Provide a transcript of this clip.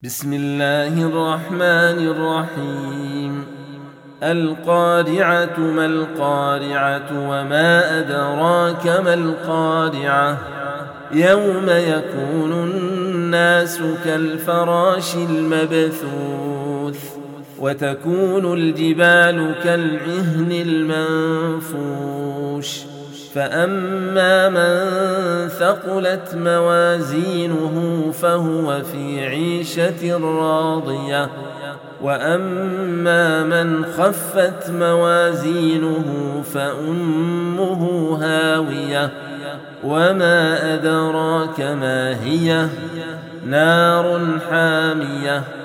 بسم الله الرحمن الرحيم. القارعة ما القارعة وما أدراك ما القارعة يوم يكون الناس كالفراش المبثوث وتكون الجبال كالعهن المنفوش فأما من ثقلت موازينه فهو في عيشة راضية وأما من خفت موازينه فأمه هاوية وما أدراك ما هي نار حامية